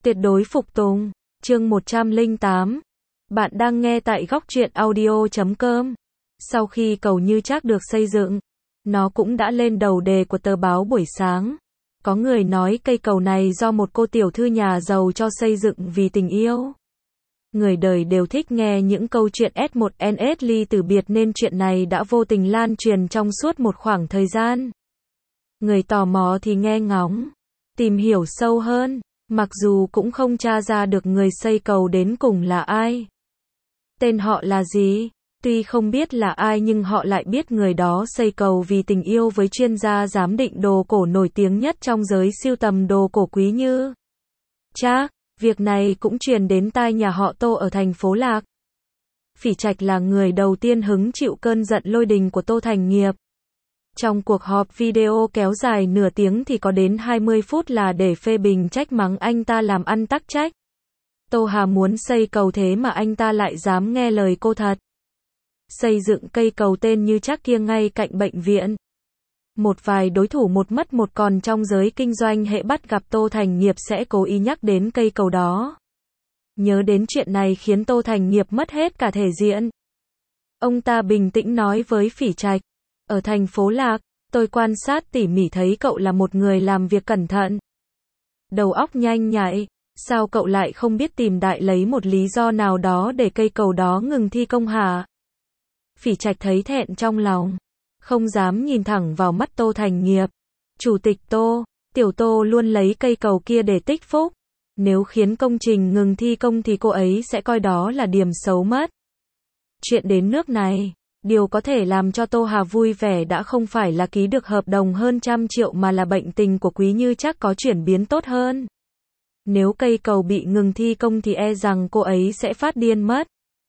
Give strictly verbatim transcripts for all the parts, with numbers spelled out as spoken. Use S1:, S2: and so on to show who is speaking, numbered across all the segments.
S1: Tuyệt đối phục tùng. Chương một trăm lẻ tám. Bạn đang nghe tại góc truyện audio chấm com. Sau khi cầu Như Trác được xây dựng, nó cũng đã lên đầu đề của tờ báo buổi sáng. Có người nói cây cầu này do một cô tiểu thư nhà giàu cho xây dựng vì tình yêu. Người đời đều thích nghe những câu chuyện S một N S ly từ biệt nên chuyện này đã vô tình lan truyền trong suốt một khoảng thời gian. Người tò mò thì nghe ngóng, tìm hiểu sâu hơn, mặc dù cũng không tra ra được người xây cầu đến cùng là ai. Tên họ là gì? Tuy không biết là ai nhưng họ lại biết người đó xây cầu vì tình yêu với chuyên gia giám định đồ cổ nổi tiếng nhất trong giới sưu tầm đồ cổ Quý Như Trác. Việc này cũng truyền đến tai nhà họ Tô ở thành phố Lạc. Phỉ Trạch là người đầu tiên hứng chịu cơn giận lôi đình của Tô Thành Nghiệp. Trong cuộc họp video kéo dài nửa tiếng thì có đến hai mươi phút là để phê bình trách mắng anh ta làm ăn tắc trách. Tô Hà muốn xây cầu thế mà anh ta lại dám nghe lời cô thật. Xây dựng cây cầu tên Như Trác kia ngay cạnh bệnh viện. Một vài đối thủ một mất một còn trong giới kinh doanh hễ bắt gặp Tô Thành Nghiệp sẽ cố ý nhắc đến cây cầu đó. Nhớ đến chuyện này khiến Tô Thành Nghiệp mất hết cả thể diện. Ông ta bình tĩnh nói với Phỉ Trạch, ở thành phố Lạc, tôi quan sát tỉ mỉ thấy cậu là một người làm việc cẩn thận. Đầu óc nhanh nhạy, sao cậu lại không biết tìm đại lấy một lý do nào đó để cây cầu đó ngừng thi công hả? Phỉ Trạch thấy thẹn trong lòng, không dám nhìn thẳng vào mắt Tô Thành Nghiệp. Chủ tịch Tô, tiểu Tô luôn lấy cây cầu kia để tích phúc. Nếu khiến công trình ngừng thi công thì cô ấy sẽ coi đó là điểm xấu mất. Chuyện đến nước này, điều có thể làm cho Tô Hà vui vẻ đã không phải là ký được hợp đồng hơn trăm triệu mà là bệnh tình của Quý Như Trác có chuyển biến tốt hơn. Nếu cây cầu bị ngừng thi công thì e rằng cô ấy sẽ phát điên mất.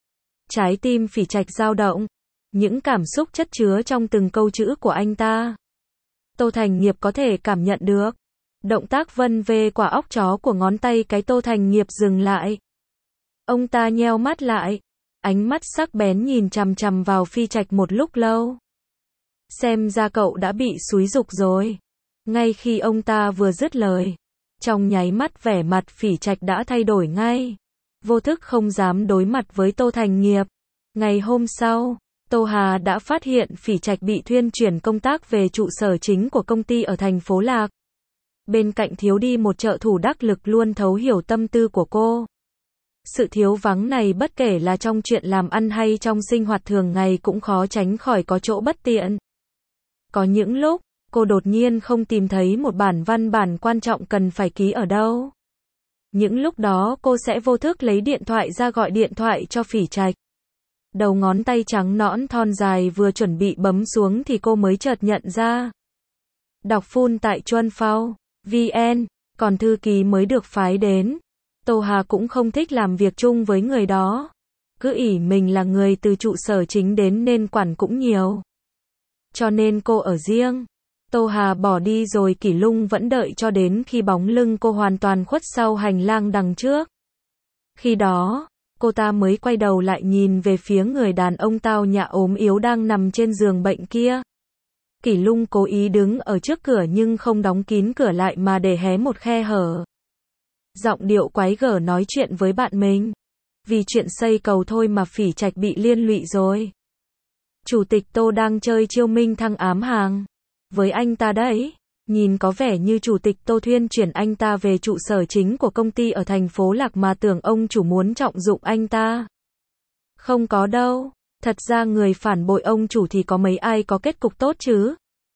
S1: Trái tim Phỉ Trạch dao động, những cảm xúc chất chứa trong từng câu chữ của anh ta. Tô Thành Nghiệp có thể cảm nhận được. Động tác vân vê quả óc chó của ngón tay cái Tô Thành Nghiệp dừng lại. Ông ta nheo mắt lại, ánh mắt sắc bén nhìn chằm chằm vào Phi Trạch một lúc lâu. Xem ra cậu đã bị xúi giục rồi. Ngay khi ông ta vừa dứt lời, trong nháy mắt vẻ mặt Phỉ Trạch đã thay đổi ngay. Vô thức không dám đối mặt với Tô Thành Nghiệp. Ngày hôm sau, Tô Hà đã phát hiện Phỉ Trạch bị thuyên chuyển công tác về trụ sở chính của công ty ở thành phố Lạc. Bên cạnh thiếu đi một trợ thủ đắc lực luôn thấu hiểu tâm tư của cô. Sự thiếu vắng này bất kể là trong chuyện làm ăn hay trong sinh hoạt thường ngày cũng khó tránh khỏi có chỗ bất tiện. Có những lúc, cô đột nhiên không tìm thấy một bản văn bản quan trọng cần phải ký ở đâu. Những lúc đó cô sẽ vô thức lấy điện thoại ra gọi điện thoại cho Phỉ Trạch. Đầu ngón tay trắng nõn thon dài vừa chuẩn bị bấm xuống thì cô mới chợt nhận ra. Đọc full tại Chuan Phao, vê en, còn thư ký mới được phái đến. Tô Hà cũng không thích làm việc chung với người đó. Cứ ỷ mình là người từ trụ sở chính đến nên quản cũng nhiều. Cho nên cô ở riêng. Tô Hà bỏ đi rồi Kỷ Lung vẫn đợi cho đến khi bóng lưng cô hoàn toàn khuất sau hành lang đằng trước. Khi đó, cô ta mới quay đầu lại nhìn về phía người đàn ông tao nhã ốm yếu đang nằm trên giường bệnh kia. Kỷ Lung cố ý đứng ở trước cửa nhưng không đóng kín cửa lại mà để hé một khe hở. Giọng điệu quái gở nói chuyện với bạn mình. Vì chuyện xây cầu thôi mà Phỉ Trạch bị liên lụy rồi. Chủ tịch Tô đang chơi chiêu minh thăng ám hàng với anh ta đấy. Nhìn có vẻ như chủ tịch Tô thuyên chuyển anh ta về trụ sở chính của công ty ở thành phố Lạc mà tưởng ông chủ muốn trọng dụng anh ta. Không có đâu. Thật ra người phản bội ông chủ thì có mấy ai có kết cục tốt chứ.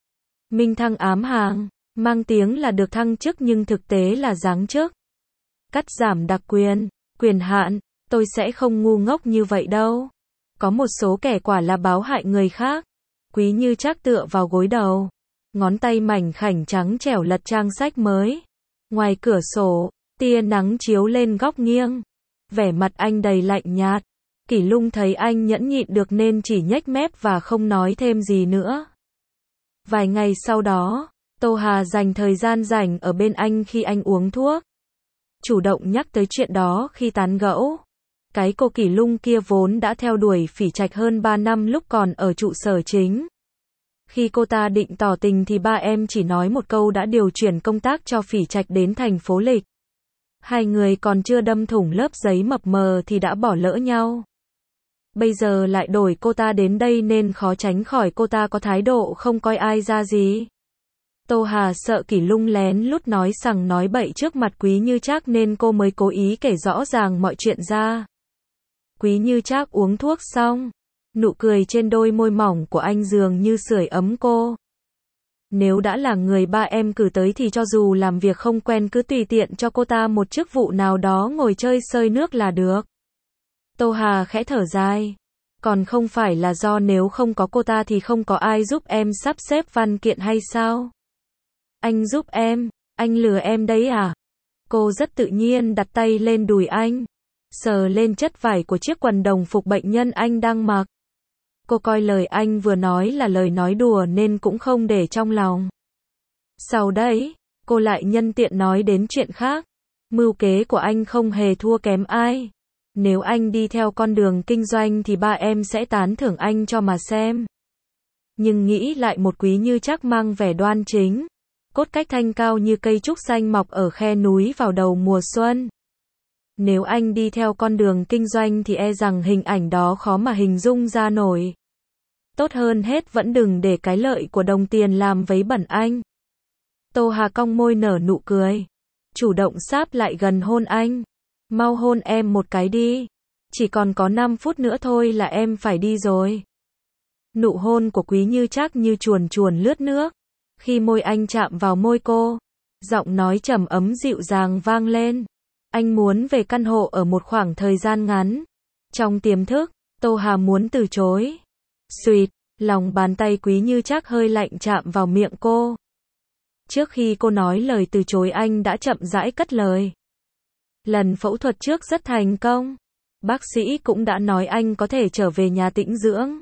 S1: Minh thăng ám hàng, mang tiếng là được thăng chức nhưng thực tế là giáng chức. Cắt giảm đặc quyền, quyền hạn, tôi sẽ không ngu ngốc như vậy đâu. Có một số kẻ quả là báo hại người khác. Quý Như Trác tựa vào gối đầu. Ngón tay mảnh khảnh trắng trẻo lật trang sách mới. Ngoài cửa sổ, tia nắng chiếu lên góc nghiêng. Vẻ mặt anh đầy lạnh nhạt. Kỷ Lung thấy anh nhẫn nhịn được nên chỉ nhếch mép và không nói thêm gì nữa. Vài ngày sau đó, Tô Hà dành thời gian rảnh ở bên anh khi anh uống thuốc. Chủ động nhắc tới chuyện đó khi tán gẫu. Cái cô Kỷ Lung kia vốn đã theo đuổi Phỉ Trạch hơn ba năm lúc còn ở trụ sở chính. Khi cô ta định tỏ tình thì ba em chỉ nói một câu đã điều chuyển công tác cho Phỉ Trạch đến thành phố Lịch. Hai người còn chưa đâm thủng lớp giấy mập mờ thì đã bỏ lỡ nhau. Bây giờ lại đổi cô ta đến đây nên khó tránh khỏi cô ta có thái độ không coi ai ra gì. Tô Hà sợ Kỷ Lung lén lút nói sằng nói bậy trước mặt Quý Như Trác nên cô mới cố ý kể rõ ràng mọi chuyện ra. Quý Như Trác uống thuốc xong, nụ cười trên đôi môi mỏng của anh dường như sưởi ấm cô. Nếu đã là người ba em cử tới thì cho dù làm việc không quen cứ tùy tiện cho cô ta một chức vụ nào đó ngồi chơi sơi nước là được. Tô Hà khẽ thở dài. Còn không phải là do nếu không có cô ta thì không có ai giúp em sắp xếp văn kiện hay sao? Anh giúp em, anh lừa em đấy à? Cô rất tự nhiên đặt tay lên đùi anh, sờ lên chất vải của chiếc quần đồng phục bệnh nhân anh đang mặc. Cô coi lời anh vừa nói là lời nói đùa nên cũng không để trong lòng. Sau đấy, cô lại nhân tiện nói đến chuyện khác. Mưu kế của anh không hề thua kém ai. Nếu anh đi theo con đường kinh doanh thì ba em sẽ tán thưởng anh cho mà xem. Nhưng nghĩ lại một Quý Như Trác mang vẻ đoan chính, cốt cách thanh cao như cây trúc xanh mọc ở khe núi vào đầu mùa xuân. Nếu anh đi theo con đường kinh doanh thì e rằng hình ảnh đó khó mà hình dung ra nổi. Tốt hơn hết vẫn đừng để cái lợi của đồng tiền làm vấy bẩn anh. Tô Hà cong môi nở nụ cười, chủ động sáp lại gần hôn anh. Mau hôn em một cái đi. Chỉ còn có năm phút nữa thôi là em phải đi rồi. Nụ hôn của Quý Như Trác như chuồn chuồn lướt nước. Khi môi anh chạm vào môi cô, giọng nói trầm ấm dịu dàng vang lên. Anh muốn về căn hộ ở một khoảng thời gian ngắn. Trong tiềm thức, Tô Hà muốn từ chối. Xuỵt, lòng bàn tay Quý Như Trác hơi lạnh chạm vào miệng cô. Trước khi cô nói lời từ chối anh đã chậm rãi cất lời. Lần phẫu thuật trước rất thành công. Bác sĩ cũng đã nói anh có thể trở về nhà tĩnh dưỡng.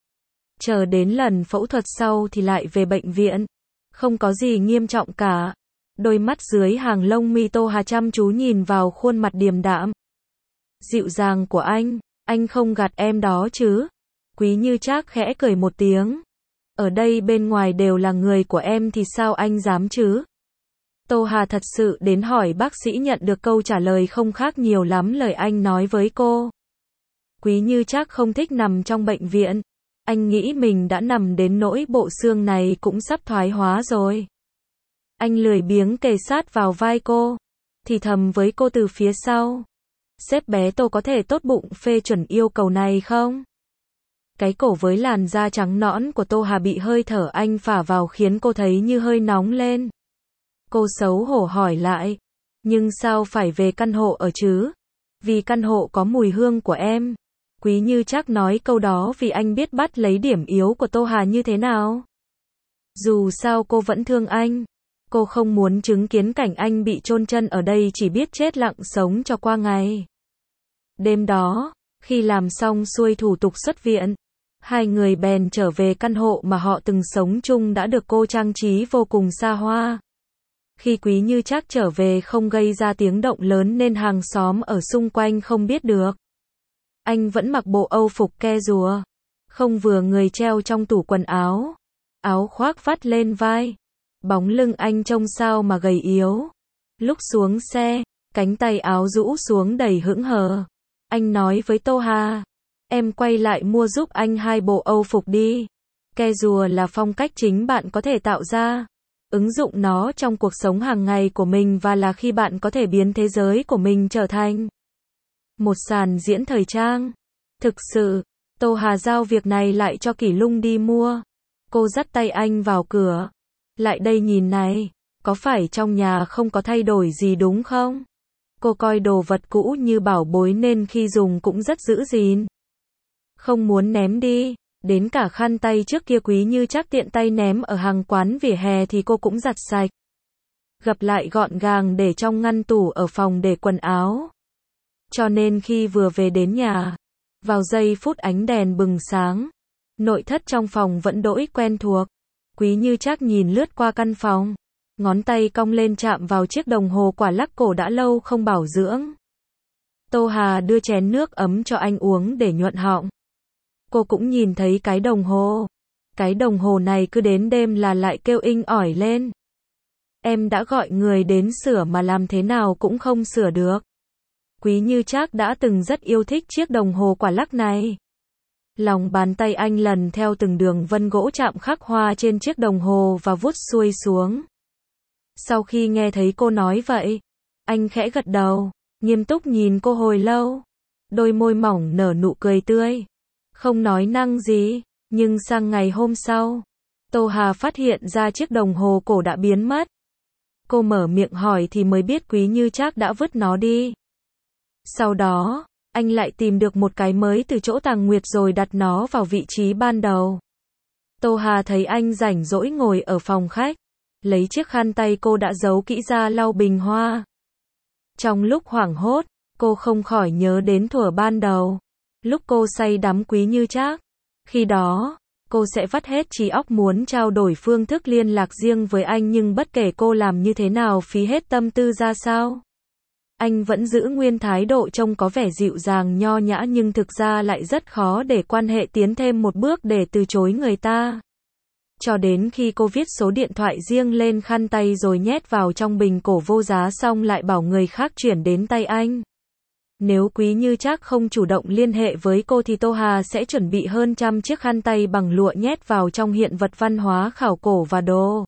S1: Chờ đến lần phẫu thuật sau thì lại về bệnh viện. Không có gì nghiêm trọng cả. Đôi mắt dưới hàng lông mi Tô Hà chăm chú nhìn vào khuôn mặt điềm đạm, dịu dàng của anh. Anh không gạt em đó chứ? Quý Như Trác khẽ cười một tiếng. Ở đây bên ngoài đều là người của em thì sao anh dám chứ? Tô Hà thật sự đến hỏi bác sĩ nhận được câu trả lời không khác nhiều lắm lời anh nói với cô. Quý Như Trác không thích nằm trong bệnh viện. Anh nghĩ mình đã nằm đến nỗi bộ xương này cũng sắp thoái hóa rồi. Anh lười biếng kề sát vào vai cô, thì thầm với cô từ phía sau. Sếp bé Tô có thể tốt bụng phê chuẩn yêu cầu này không? Cái cổ với làn da trắng nõn của Tô Hà bị hơi thở anh phả vào khiến cô thấy như hơi nóng lên. Cô xấu hổ hỏi lại. Nhưng sao phải về căn hộ ở chứ? Vì căn hộ có mùi hương của em. Quý Như Trác nói câu đó vì anh biết bắt lấy điểm yếu của Tô Hà như thế nào. Dù sao cô vẫn thương anh. Cô không muốn chứng kiến cảnh anh bị chôn chân ở đây chỉ biết chết lặng sống cho qua ngày. Đêm đó, khi làm xong xuôi thủ tục xuất viện, hai người bèn trở về căn hộ mà họ từng sống chung đã được cô trang trí vô cùng xa hoa. Khi Quý Như Trác trở về không gây ra tiếng động lớn nên hàng xóm ở xung quanh không biết được. Anh vẫn mặc bộ âu phục ke rùa, không vừa người treo trong tủ quần áo. Áo khoác vắt lên vai. Bóng lưng anh trông sao mà gầy yếu. Lúc xuống xe, cánh tay áo rũ xuống đầy hững hờ. Anh nói với Tô Hà. Em quay lại mua giúp anh hai bộ âu phục đi. Ke rùa là phong cách chính bạn có thể tạo ra. Ứng dụng nó trong cuộc sống hàng ngày của mình và là khi bạn có thể biến thế giới của mình trở thành một sàn diễn thời trang. Thực sự, Tô Hà giao việc này lại cho Kỷ Lung đi mua. Cô dắt tay anh vào cửa. Lại đây nhìn này, có phải trong nhà không có thay đổi gì đúng không? Cô coi đồ vật cũ như bảo bối nên khi dùng cũng rất giữ gìn. Không muốn ném đi. Đến cả khăn tay trước kia Quý Như Trác tiện tay ném ở hàng quán vỉa hè thì cô cũng giặt sạch. Gập lại gọn gàng để trong ngăn tủ ở phòng để quần áo. Cho nên khi vừa về đến nhà, vào giây phút ánh đèn bừng sáng, nội thất trong phòng vẫn đỗi quen thuộc. Quý Như Trác nhìn lướt qua căn phòng, ngón tay cong lên chạm vào chiếc đồng hồ quả lắc cổ đã lâu không bảo dưỡng. Tô Hà đưa chén nước ấm cho anh uống để nhuận họng. Cô cũng nhìn thấy cái đồng hồ. Cái đồng hồ này cứ đến đêm là lại kêu inh ỏi lên. Em đã gọi người đến sửa mà làm thế nào cũng không sửa được. Quý Như Trác đã từng rất yêu thích chiếc đồng hồ quả lắc này. Lòng bàn tay anh lần theo từng đường vân gỗ chạm khắc hoa trên chiếc đồng hồ và vuốt xuôi xuống. Sau khi nghe thấy cô nói vậy, anh khẽ gật đầu, nghiêm túc nhìn cô hồi lâu. Đôi môi mỏng nở nụ cười tươi. Không nói năng gì, nhưng sang ngày hôm sau, Tô Hà phát hiện ra chiếc đồng hồ cổ đã biến mất. Cô mở miệng hỏi thì mới biết Quý Như Trác đã vứt nó đi. Sau đó, anh lại tìm được một cái mới từ chỗ Tàng Nguyệt rồi đặt nó vào vị trí ban đầu. Tô Hà thấy anh rảnh rỗi ngồi ở phòng khách, lấy chiếc khăn tay cô đã giấu kỹ ra lau bình hoa. Trong lúc hoảng hốt, cô không khỏi nhớ đến thuở ban đầu, lúc cô say đắm Quý Như Trác. Khi đó, cô sẽ vắt hết trí óc muốn trao đổi phương thức liên lạc riêng với anh, nhưng bất kể cô làm như thế nào, phí hết tâm tư ra sao, anh vẫn giữ nguyên thái độ trông có vẻ dịu dàng nho nhã, nhưng thực ra lại rất khó để quan hệ tiến thêm một bước để từ chối người ta. Cho đến khi cô viết số điện thoại riêng lên khăn tay rồi nhét vào trong bình cổ vô giá xong lại bảo người khác chuyển đến tay anh. Nếu Quý Như Trác không chủ động liên hệ với cô thì Tô Hà sẽ chuẩn bị hơn trăm chiếc khăn tay bằng lụa nhét vào trong hiện vật văn hóa khảo cổ và đồ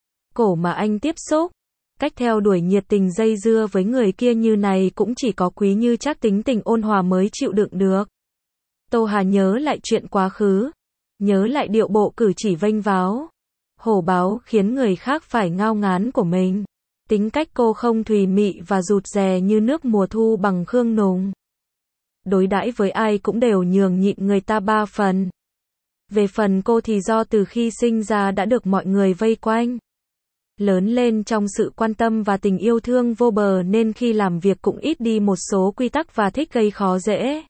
S1: cổ mà anh tiếp xúc. Cách theo đuổi nhiệt tình dây dưa với người kia như này cũng chỉ có Quý Như Trác tính tình ôn hòa mới chịu đựng được. Tô Hà nhớ lại chuyện quá khứ, nhớ lại điệu bộ cử chỉ vênh váo, hổ báo khiến người khác phải ngao ngán của mình. Tính cách cô không thùy mị và rụt rè như nước mùa thu bằng Khương Nùng. Đối đãi với ai cũng đều nhường nhịn người ta ba phần. Về phần cô thì do từ khi sinh ra đã được mọi người vây quanh, lớn lên trong sự quan tâm và tình yêu thương vô bờ nên khi làm việc cũng ít đi một số quy tắc và thích gây khó dễ.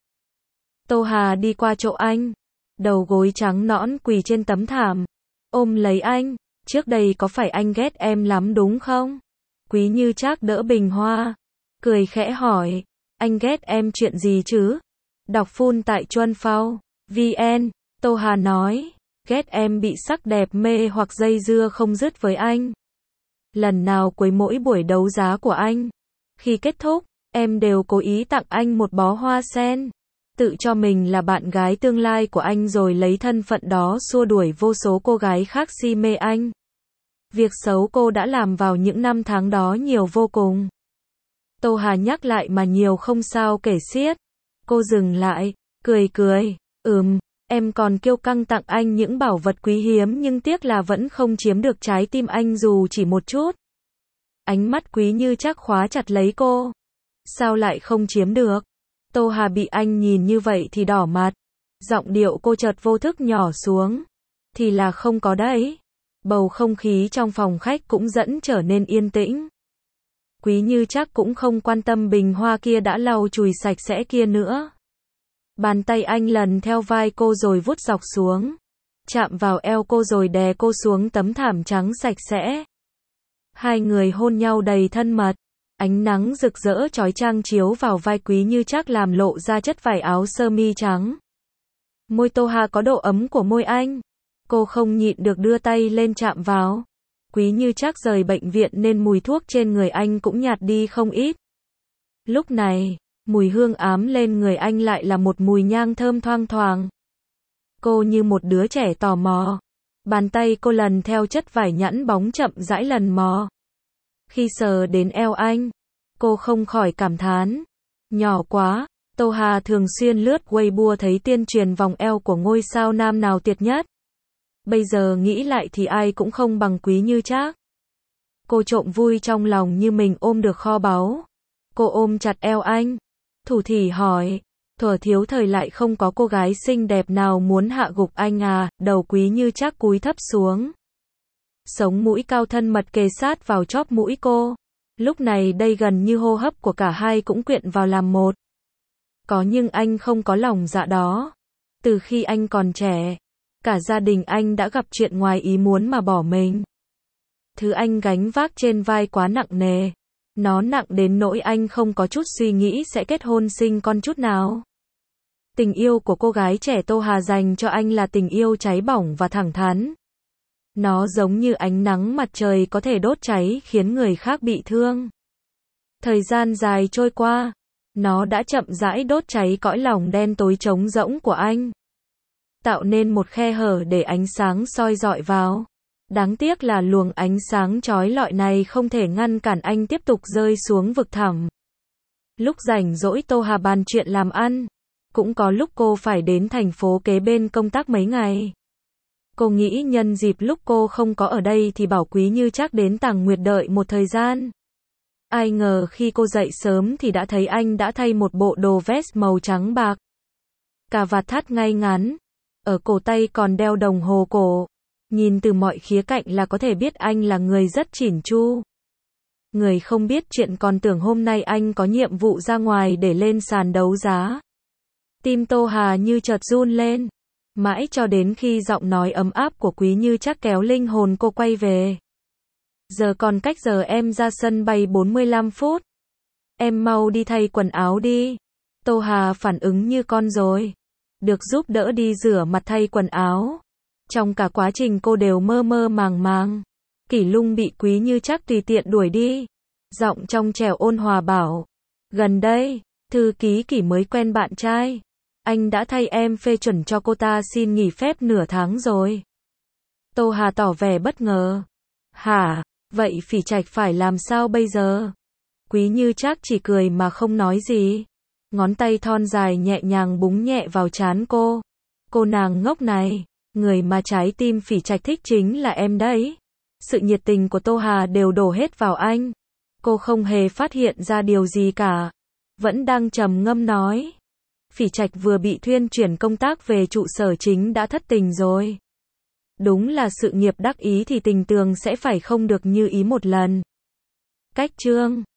S1: Tô Hà đi qua chỗ anh, đầu gối trắng nõn quỳ trên tấm thảm, ôm lấy anh. Trước đây có phải anh ghét em lắm đúng không? Quý Như Trác đỡ bình hoa, cười khẽ hỏi, anh ghét em chuyện gì chứ? Đọc full tại chuan phao chấm vn. Tô Hà nói, ghét em bị sắc đẹp mê hoặc dây dưa không dứt với anh. Lần nào cuối mỗi buổi đấu giá của anh, khi kết thúc, em đều cố ý tặng anh một bó hoa sen, tự cho mình là bạn gái tương lai của anh rồi lấy thân phận đó xua đuổi vô số cô gái khác si mê anh. Việc xấu cô đã làm vào những năm tháng đó nhiều vô cùng. Tô Hà nhắc lại mà nhiều không sao kể xiết. Cô dừng lại, cười cười, ừm, em còn kiêu căng tặng anh những bảo vật quý hiếm nhưng tiếc là vẫn không chiếm được trái tim anh dù chỉ một chút. Ánh mắt Quý Như Trác khóa chặt lấy cô. Sao lại không chiếm được? Tô Hà bị anh nhìn như vậy thì đỏ mặt. Giọng điệu cô chợt vô thức nhỏ xuống. Thì là không có đấy. Bầu không khí trong phòng khách cũng dần trở nên yên tĩnh. Quý Như Trác cũng không quan tâm bình hoa kia đã lau chùi sạch sẽ kia nữa. Bàn tay anh lần theo vai cô rồi vuốt dọc xuống, chạm vào eo cô rồi đè cô xuống tấm thảm trắng sạch sẽ. Hai người hôn nhau đầy thân mật. Ánh nắng rực rỡ chói chang chiếu vào vai Quý Như Trác làm lộ ra chất vải áo sơ mi trắng. Môi Tô Hà có độ ấm của môi anh. Cô không nhịn được đưa tay lên chạm vào. Quý Như Trác rời bệnh viện nên mùi thuốc trên người anh cũng nhạt đi không ít. Lúc này, mùi hương ám lên người anh lại là một mùi nhang thơm thoang thoảng. Cô như một đứa trẻ tò mò. Bàn tay cô lần theo chất vải nhẵn bóng chậm rãi lần mò. Khi sờ đến eo anh, cô không khỏi cảm thán. Nhỏ quá. Tô Hà thường xuyên lướt Weibo thấy tuyên truyền vòng eo của ngôi sao nam nào tuyệt nhất. Bây giờ nghĩ lại thì ai cũng không bằng Quý Như Trác. Cô trộm vui trong lòng như mình ôm được kho báu. Cô ôm chặt eo anh, thủ thỉ hỏi, thuở thiếu thời lại không có cô gái xinh đẹp nào muốn hạ gục anh à? Đầu Quý Như Trác cúi thấp xuống. Sống mũi cao thân mật kề sát vào chóp mũi cô. Lúc này đây gần như hô hấp của cả hai cũng quyện vào làm một. Có nhưng anh không có lòng dạ đó. Từ khi anh còn trẻ, cả gia đình anh đã gặp chuyện ngoài ý muốn mà bỏ mình. Thứ anh gánh vác trên vai quá nặng nề. Nó nặng đến nỗi anh không có chút suy nghĩ sẽ kết hôn sinh con chút nào. Tình yêu của cô gái trẻ Tô Hà dành cho anh là tình yêu cháy bỏng và thẳng thắn. Nó giống như ánh nắng mặt trời có thể đốt cháy khiến người khác bị thương. Thời gian dài trôi qua, nó đã chậm rãi đốt cháy cõi lòng đen tối trống rỗng của anh, tạo nên một khe hở để ánh sáng soi rọi vào. Đáng tiếc là luồng ánh sáng chói lọi này không thể ngăn cản anh tiếp tục rơi xuống vực thẳm. Lúc rảnh rỗi Tô Hà bàn chuyện làm ăn. Cũng có lúc cô phải đến thành phố kế bên công tác mấy ngày. Cô nghĩ nhân dịp lúc cô không có ở đây thì bảo Quý Như Trác đến Tàng Nguyệt đợi một thời gian. Ai ngờ khi cô dậy sớm thì đã thấy anh đã thay một bộ đồ vest màu trắng bạc. Cà vạt thắt ngay ngắn. Ở cổ tay còn đeo đồng hồ cổ. Nhìn từ mọi khía cạnh là có thể biết anh là người rất chỉn chu. Người không biết chuyện còn tưởng hôm nay anh có nhiệm vụ ra ngoài để lên sàn đấu giá. Tim Tô Hà như chợt run lên. Mãi cho đến khi giọng nói ấm áp của Quý Như Trác kéo linh hồn cô quay về. Giờ còn cách giờ em ra sân bay bốn mươi lăm phút. Em mau đi thay quần áo đi. Tô Hà phản ứng như con rồi. Được giúp đỡ đi rửa mặt thay quần áo. Trong cả quá trình cô đều mơ mơ màng màng. Kỷ Lung bị Quý Như Trác tùy tiện đuổi đi. Giọng trong trẻo ôn hòa bảo. Gần đây, thư ký Kỷ mới quen bạn trai. Anh đã thay em phê chuẩn cho cô ta xin nghỉ phép nửa tháng rồi. Tô Hà tỏ vẻ bất ngờ. Hả? Vậy Phỉ Trạch phải làm sao bây giờ? Quý Như Trác chỉ cười mà không nói gì. Ngón tay thon dài nhẹ nhàng búng nhẹ vào trán cô. Cô nàng ngốc này, người mà trái tim Phỉ Trạch thích chính là em đấy. Sự nhiệt tình của Tô Hà đều đổ hết vào anh. Cô không hề phát hiện ra điều gì cả. Vẫn đang trầm ngâm nói. Phỉ Trạch vừa bị thuyên chuyển công tác về trụ sở chính đã thất tình rồi. Đúng là sự nghiệp đắc ý thì tình tường sẽ phải không được như ý một lần. Cách chương